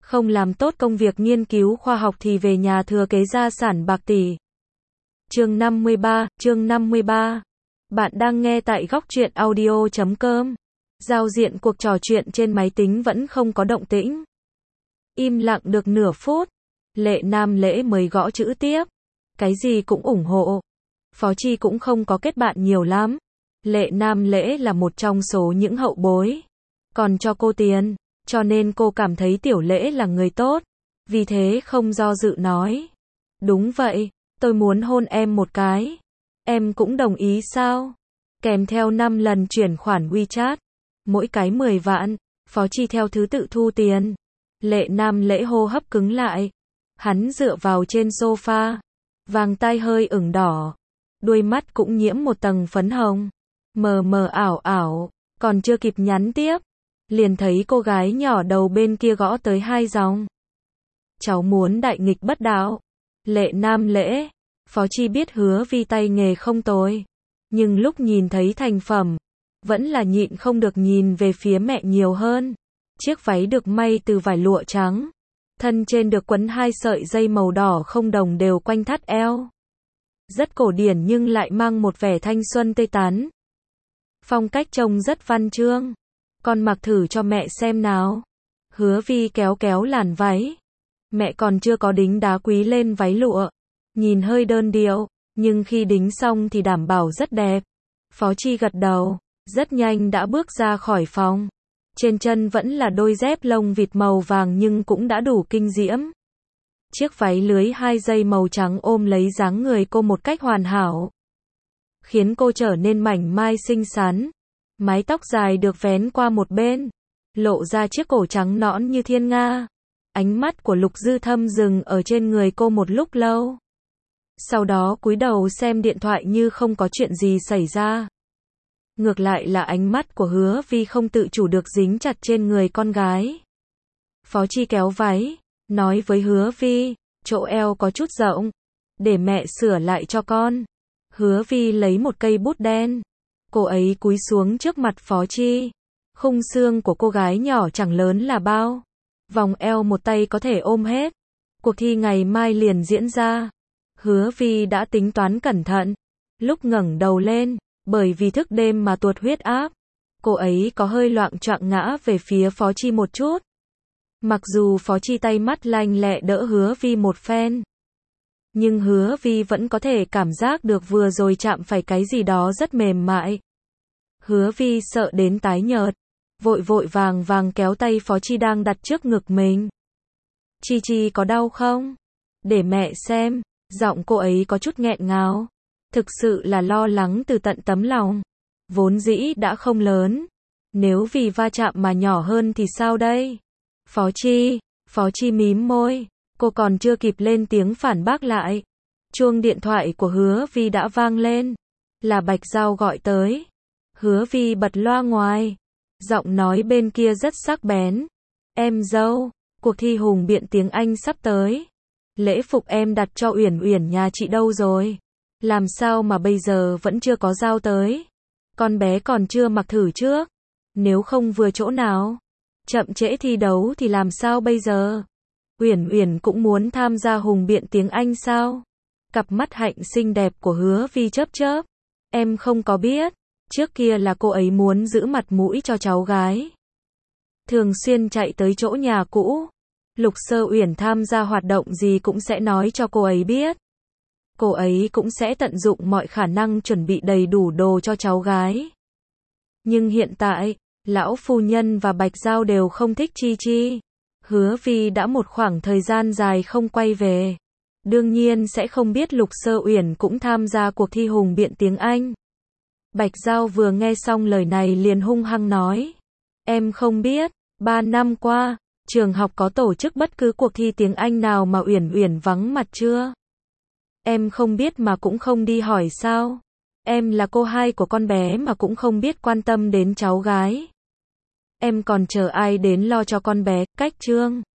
không làm tốt công việc nghiên cứu khoa học thì về nhà thừa kế gia sản bạc tỷ. Chương 53. Bạn đang nghe tại góc truyện audio.com. Giao diện cuộc trò chuyện trên máy tính vẫn không có động tĩnh. Im lặng được nửa phút, Lệ Nam Lễ mới gõ chữ tiếp. Cái gì cũng ủng hộ. Phó Chi cũng không có kết bạn nhiều lắm. Lệ Nam Lễ là một trong số những hậu bối. Còn cho cô tiền, cho nên cô cảm thấy Tiểu Lễ là người tốt. Vì thế không do dự nói. Đúng vậy, tôi muốn hôn em một cái. Em cũng đồng ý sao? Kèm theo 5 lần chuyển khoản WeChat. Mỗi cái 10 vạn. Phó Chi theo thứ tự thu tiền. Lệ Nam Lễ hô hấp cứng lại. Hắn dựa vào trên sofa. Vàng tai hơi ửng đỏ. Đuôi mắt cũng nhiễm một tầng phấn hồng. Mờ mờ ảo ảo. Còn chưa kịp nhắn tiếp. Liền thấy cô gái nhỏ đầu bên kia gõ tới 2 dòng. Cháu muốn đại nghịch bất đạo. Lệ Nam Lễ. Phó Chi biết Hứa Vi tay nghề không tồi. Nhưng lúc nhìn thấy thành phẩm, vẫn là nhịn không được nhìn về phía mẹ nhiều hơn. Chiếc váy được may từ vải lụa trắng. Thân trên được quấn 2 sợi dây màu đỏ không đồng đều quanh thắt eo. Rất cổ điển nhưng lại mang một vẻ thanh xuân tươi tắn. Phong cách trông rất văn chương. Con mặc thử cho mẹ xem nào. Hứa Vi kéo kéo làn váy. Mẹ còn chưa có đính đá quý lên váy lụa. Nhìn hơi đơn điệu, nhưng khi đính xong thì đảm bảo rất đẹp. Phó Chi gật đầu, rất nhanh đã bước ra khỏi phòng. Trên chân vẫn là đôi dép lông vịt màu vàng nhưng cũng đã đủ kinh diễm. Chiếc váy lưới 2 dây màu trắng ôm lấy dáng người cô một cách hoàn hảo. Khiến cô trở nên mảnh mai xinh xắn. Mái tóc dài được vén qua một bên. Lộ ra chiếc cổ trắng nõn như thiên nga. Ánh mắt của Lục Dư Thâm dừng ở trên người cô một lúc lâu. Sau đó cúi đầu xem điện thoại như không có chuyện gì xảy ra. Ngược lại là ánh mắt của Hứa Vi không tự chủ được dính chặt trên người con gái. Phó Chi kéo váy, nói với Hứa Vi, chỗ eo có chút rộng, để mẹ sửa lại cho con. Hứa Vi lấy một cây bút đen. Cô ấy cúi xuống trước mặt Phó Chi. Khung xương của cô gái nhỏ chẳng lớn là bao. Vòng eo một tay có thể ôm hết. Cuộc thi ngày mai liền diễn ra. Hứa Vi đã tính toán cẩn thận. Lúc ngẩng đầu lên, bởi vì thức đêm mà tuột huyết áp, cô ấy có hơi loạng choạng ngã về phía Phó Chi một chút. Mặc dù Phó Chi tay mắt lanh lẹ đỡ Hứa Vi một phen, nhưng Hứa Vi vẫn có thể cảm giác được vừa rồi chạm phải cái gì đó rất mềm mại. Hứa Vi sợ đến tái nhợt, vội vội vàng vàng kéo tay Phó Chi đang đặt trước ngực mình. Chi Chi có đau không? Để mẹ xem. Giọng cô ấy có chút nghẹn ngào. Thực sự là lo lắng từ tận tấm lòng. Vốn dĩ đã không lớn. Nếu vì va chạm mà nhỏ hơn thì sao đây? Phó Chi mím môi. Cô còn chưa kịp lên tiếng phản bác lại. Chuông điện thoại của Hứa Vi đã vang lên. Là Bạch Giao gọi tới. Hứa Vi bật loa ngoài. Giọng nói bên kia rất sắc bén. Em dâu, cuộc thi hùng biện tiếng Anh sắp tới. Lễ phục em đặt cho Uyển Uyển nhà chị đâu rồi? Làm sao mà bây giờ vẫn chưa có giao tới? Con bé còn chưa mặc thử trước. Nếu không vừa chỗ nào, chậm trễ thi đấu thì làm sao bây giờ? Uyển Uyển cũng muốn tham gia hùng biện tiếng Anh sao? Cặp mắt hạnh xinh đẹp của Hứa Vi chớp chớp. Em không có biết. Trước kia là cô ấy muốn giữ mặt mũi cho cháu gái. Thường xuyên chạy tới chỗ nhà cũ. Lục Sơ Uyển tham gia hoạt động gì cũng sẽ nói cho cô ấy biết. Cô ấy cũng sẽ tận dụng mọi khả năng chuẩn bị đầy đủ đồ cho cháu gái. Nhưng hiện tại, lão phu nhân và Bạch Giao đều không thích Chi Chi. Hứa Vi đã một khoảng thời gian dài không quay về. Đương nhiên sẽ không biết Lục Sơ Uyển cũng tham gia cuộc thi hùng biện tiếng Anh. Bạch Giao vừa nghe xong lời này liền hung hăng nói. Em không biết, 3 năm qua, trường học có tổ chức bất cứ cuộc thi tiếng Anh nào mà Uyển Uyển vắng mặt chưa? Em không biết mà cũng không đi hỏi sao? Em là cô hai của con bé mà cũng không biết quan tâm đến cháu gái. Em còn chờ ai đến lo cho con bé, cách trương.